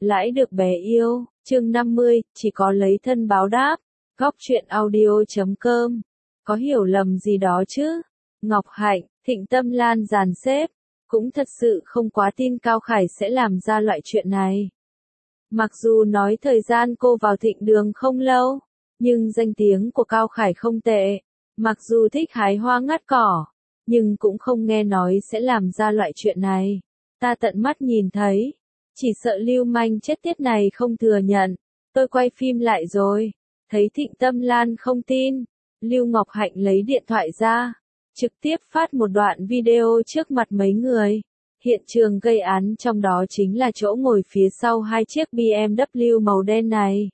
Lãi được bé yêu, chương 50, chỉ có lấy thân báo đáp. Góc truyện audio.com. Có hiểu lầm gì đó chứ? Ngọc Hạnh, Thịnh Tâm Lan dàn xếp, cũng thật sự không quá tin Cao Khải sẽ làm ra loại chuyện này. Mặc dù nói thời gian cô vào Thịnh Đường không lâu, nhưng danh tiếng của Cao Khải không tệ. Mặc dù thích hái hoa ngắt cỏ, nhưng cũng không nghe nói sẽ làm ra loại chuyện này. Ta tận mắt nhìn thấy, chỉ sợ lưu manh chết tiết này không thừa nhận. Tôi quay phim lại rồi, thấy Thịnh Tâm Lan không tin. Lưu Ngọc Hạnh lấy điện thoại ra, trực tiếp phát một đoạn video trước mặt mấy người. Hiện trường gây án trong đó chính là chỗ ngồi phía sau hai chiếc BMW màu đen này.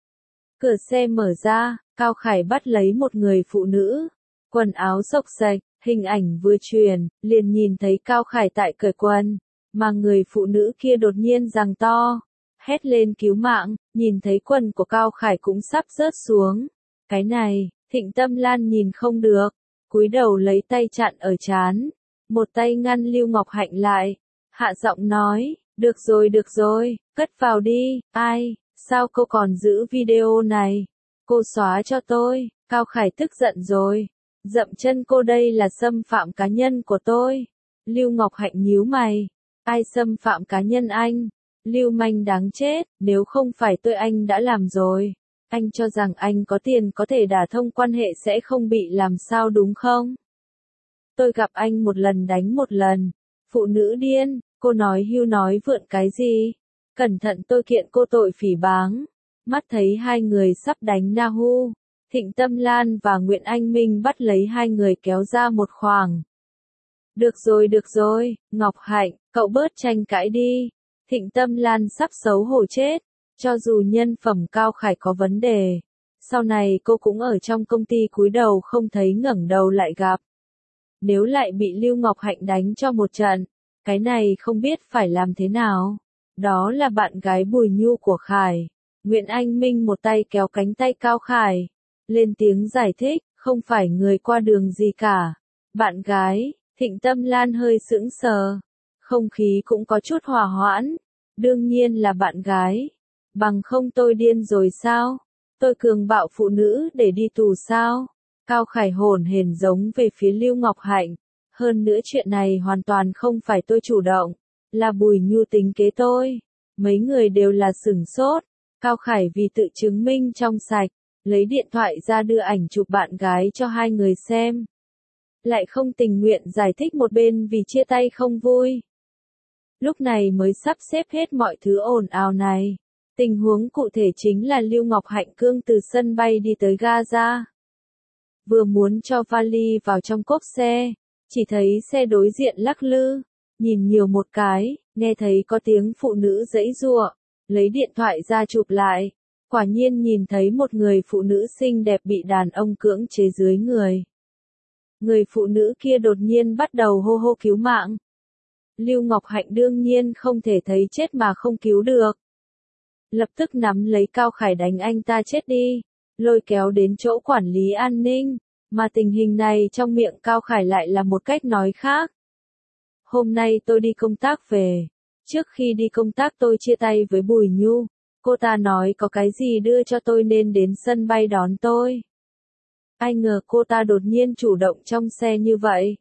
Cửa xe mở ra, Cao Khải bắt lấy một người phụ nữ, quần áo xộc xệch, hình ảnh vừa truyền, liền nhìn thấy Cao Khải tại cởi quần, mà người phụ nữ kia đột nhiên giằng to, hét lên cứu mạng, nhìn thấy quần của Cao Khải cũng sắp rớt xuống. Cái này, Thịnh Tâm Lan nhìn không được, cúi đầu lấy tay chặn ở trán, một tay ngăn Lưu Ngọc Hạnh lại, hạ giọng nói, được rồi, cất vào đi. Ai, sao cô còn giữ video này? Cô xóa cho tôi. Cao Khải tức giận rồi, dậm chân cô, đây là xâm phạm cá nhân của tôi. Lưu Ngọc Hạnh nhíu mày, ai xâm phạm cá nhân anh? Lưu manh đáng chết, nếu không phải tôi anh đã làm rồi. Anh cho rằng anh có tiền có thể đả thông quan hệ sẽ không bị làm sao đúng không? Tôi gặp anh một lần đánh một lần. Phụ nữ điên, cô nói hưu nói vượn cái gì? Cẩn thận tôi kiện cô tội phỉ báng. Mắt thấy hai người sắp đánh Nahu, Thịnh Tâm Lan và Nguyễn Anh Minh bắt lấy hai người kéo ra một khoảng. Được rồi, Ngọc Hạnh, cậu bớt tranh cãi đi. Thịnh Tâm Lan sắp xấu hổ chết. Cho dù nhân phẩm Cao Khải có vấn đề, sau này cô cũng ở trong công ty cúi đầu không thấy ngẩng đầu lại gặp. Nếu lại bị Lưu Ngọc Hạnh đánh cho một trận, cái này không biết phải làm thế nào. Đó là bạn gái Bùi Nhu của Khải. Nguyễn Anh Minh một tay kéo cánh tay Cao Khải, lên tiếng giải thích, không phải người qua đường gì cả. Bạn gái, Thịnh Tâm Lan hơi sững sờ, không khí cũng có chút hòa hoãn. Đương nhiên là bạn gái. Bằng không tôi điên rồi sao? Tôi cường bạo phụ nữ để đi tù sao? Cao Khải hồn hển giống về phía Lưu Ngọc Hạnh. Hơn nữa chuyện này hoàn toàn không phải tôi chủ động, là Bùi Nhu tính kế tôi. Mấy người đều là sửng sốt. Cao Khải vì tự chứng minh trong sạch, lấy điện thoại ra đưa ảnh chụp bạn gái cho hai người xem. Lại không tình nguyện giải thích một bên vì chia tay không vui. Lúc này mới sắp xếp hết mọi thứ ồn ào này. Tình huống cụ thể chính là Lưu Ngọc Hạnh cương từ sân bay đi tới Gaza. Vừa muốn cho vali vào trong cốp xe, chỉ thấy xe đối diện lắc lư, nhìn nhiều một cái, nghe thấy có tiếng phụ nữ giãy giụa, lấy điện thoại ra chụp lại, quả nhiên nhìn thấy một người phụ nữ xinh đẹp bị đàn ông cưỡng chế dưới người. Người phụ nữ kia đột nhiên bắt đầu hô hô cứu mạng. Lưu Ngọc Hạnh đương nhiên không thể thấy chết mà không cứu được. Lập tức nắm lấy Cao Khải đánh anh ta chết đi, lôi kéo đến chỗ quản lý an ninh, mà tình hình này trong miệng Cao Khải lại là một cách nói khác. Hôm nay tôi đi công tác về, trước khi đi công tác tôi chia tay với Bùi Nhu, cô ta nói có cái gì đưa cho tôi nên đến sân bay đón tôi. Ai ngờ cô ta đột nhiên chủ động trong xe như vậy.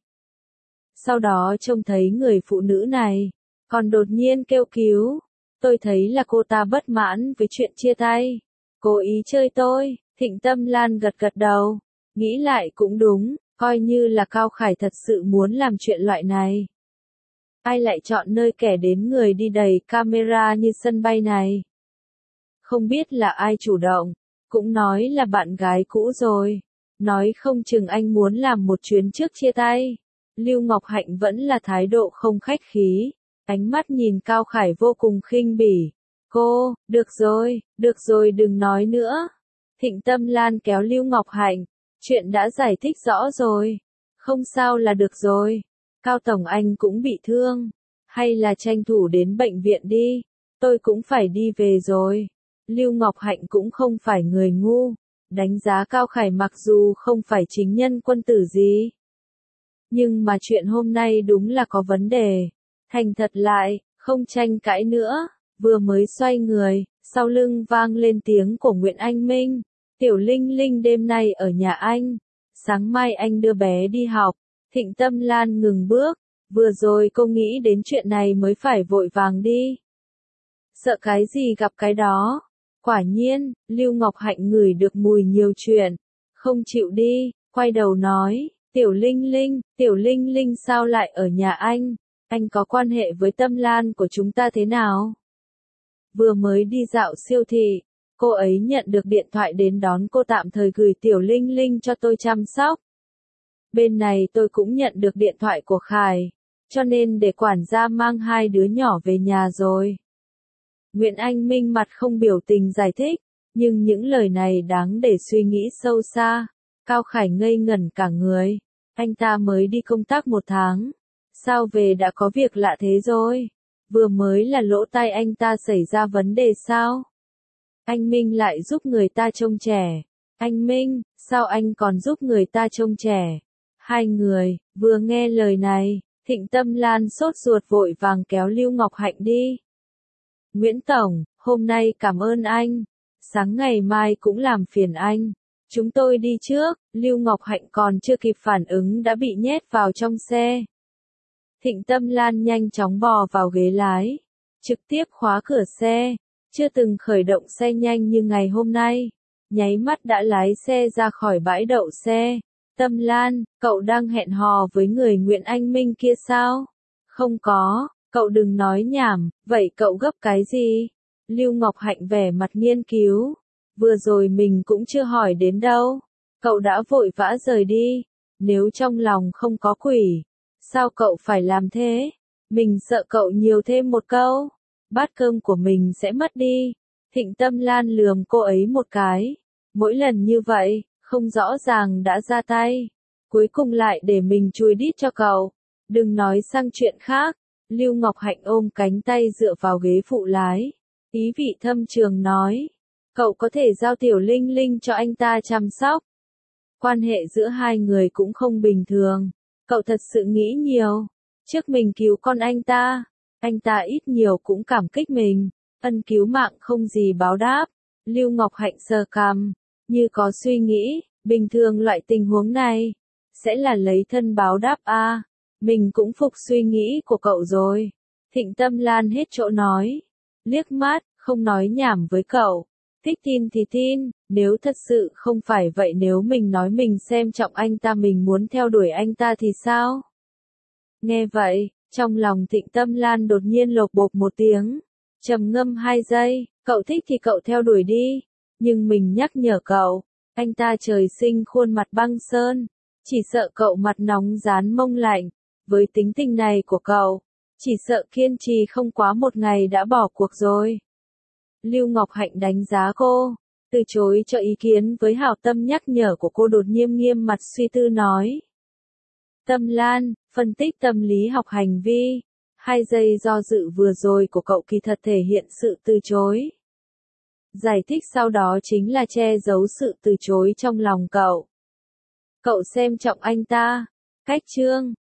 Sau đó trông thấy người phụ nữ này, còn đột nhiên kêu cứu. Tôi thấy là cô ta bất mãn với chuyện chia tay, cố ý chơi tôi. Thịnh Tâm Lan gật gật đầu, nghĩ lại cũng đúng, coi như là Cao Khải thật sự muốn làm chuyện loại này. Ai lại chọn nơi kẻ đến người đi đầy camera như sân bay này? Không biết là ai chủ động, cũng nói là bạn gái cũ rồi, nói không chừng anh muốn làm một chuyến trước chia tay. Lưu Ngọc Hạnh vẫn là thái độ không khách khí. Ánh mắt nhìn Cao Khải vô cùng khinh bỉ. Cô, được rồi đừng nói nữa. Thịnh Tâm Lan kéo Lưu Ngọc Hạnh. Chuyện đã giải thích rõ rồi. Không sao là được rồi. Cao Tổng anh cũng bị thương. Hay là tranh thủ đến bệnh viện đi. Tôi cũng phải đi về rồi. Lưu Ngọc Hạnh cũng không phải người ngu. Đánh giá Cao Khải mặc dù không phải chính nhân quân tử gì. Nhưng mà chuyện hôm nay đúng là có vấn đề. Thành thật lại, không tranh cãi nữa, Vừa mới xoay người, sau lưng vang lên tiếng của Nguyễn Anh Minh. Tiểu Linh Linh đêm nay ở nhà anh. Sáng mai anh đưa bé đi học. Thịnh Tâm Lan ngừng bước. Vừa rồi cô nghĩ đến chuyện này mới phải vội vàng đi. Sợ cái gì gặp cái đó. Quả nhiên, Lưu Ngọc Hạnh ngửi được mùi nhiều chuyện. Không chịu đi, quay đầu nói. Tiểu Linh Linh sao lại ở nhà anh? Anh có quan hệ với Tâm Lan của chúng ta thế nào? Vừa mới đi dạo siêu thị, cô ấy nhận được điện thoại đến đón cô tạm thời gửi Tiểu Linh Linh cho tôi chăm sóc. Bên này tôi cũng nhận được điện thoại của Khải, cho nên để quản gia mang hai đứa nhỏ về nhà rồi. Nguyễn Anh Minh mặt không biểu tình giải thích, nhưng những lời này đáng để suy nghĩ sâu xa. Cao Khải ngây ngẩn cả người, anh ta mới đi công tác 1 tháng. Sao về đã có việc lạ thế rồi? Vừa mới là lỗ tai anh ta xảy ra vấn đề sao? Anh Minh lại giúp người ta trông trẻ. Anh Minh, sao anh còn giúp người ta trông trẻ? Hai người, vừa nghe lời này, Thịnh Tâm Lan sốt ruột vội vàng kéo Lưu Ngọc Hạnh đi. Nguyễn Tổng, hôm nay cảm ơn anh. Sáng ngày mai cũng làm phiền anh. Chúng tôi đi trước, Lưu Ngọc Hạnh còn chưa kịp phản ứng đã bị nhét vào trong xe. Thịnh Tâm Lan nhanh chóng bò vào ghế lái, trực tiếp khóa cửa xe, chưa từng khởi động xe nhanh như ngày hôm nay, nháy mắt đã lái xe ra khỏi bãi đậu xe. Tâm Lan, cậu đang hẹn hò với người Nguyễn Anh Minh kia sao? Không có, cậu đừng nói nhảm, vậy cậu gấp cái gì? Lưu Ngọc Hạnh vẻ mặt nghiên cứu, vừa rồi mình cũng chưa hỏi đến đâu, cậu đã vội vã rời đi, nếu trong lòng không có quỷ. Sao cậu phải làm thế? Mình sợ cậu nhiều thêm một câu, bát cơm của mình sẽ mất đi. Thịnh Tâm Lan lườm cô ấy một cái. Mỗi lần như vậy, không rõ ràng đã ra tay. Cuối cùng lại để mình chùi đít cho cậu. Đừng nói sang chuyện khác. Lưu Ngọc Hạnh ôm cánh tay dựa vào ghế phụ lái. Ý vị thâm trường nói. Cậu có thể giao Tiểu Linh Linh cho anh ta chăm sóc. Quan hệ giữa hai người cũng không bình thường. Cậu thật sự nghĩ nhiều. Trước mình cứu con anh ta ít nhiều cũng cảm kích mình. Ân cứu mạng không gì báo đáp. Lưu Ngọc Hạnh sờ cằm, như có suy nghĩ, bình thường loại tình huống này sẽ là lấy thân báo đáp à. Mình cũng phục suy nghĩ của cậu rồi. Thịnh Tâm Lan hết chỗ nói. Liếc mắt, không nói nhảm với cậu. Thích tin thì tin, nếu thật sự không phải vậy, nếu mình nói mình xem trọng anh ta, mình muốn theo đuổi anh ta thì sao? Nghe vậy, trong lòng Thịnh Tâm Lan đột nhiên lột bột một tiếng, trầm ngâm 2 giây, cậu thích thì cậu theo đuổi đi, nhưng mình nhắc nhở cậu, anh ta trời sinh khuôn mặt băng sơn, chỉ sợ cậu mặt nóng rán mông lạnh, với tính tình này của cậu, chỉ sợ kiên trì không quá 1 ngày đã bỏ cuộc rồi. Lưu Ngọc Hạnh đánh giá cô, từ chối cho ý kiến với hảo tâm nhắc nhở của cô, đột nhiên nghiêm mặt suy tư nói. Tâm Lan, phân tích tâm lý học hành vi, 2 giây do dự vừa rồi của cậu kỳ thật thể hiện sự từ chối. Giải thích sau đó chính là che giấu sự từ chối trong lòng cậu. Cậu xem trọng anh ta. Cách chương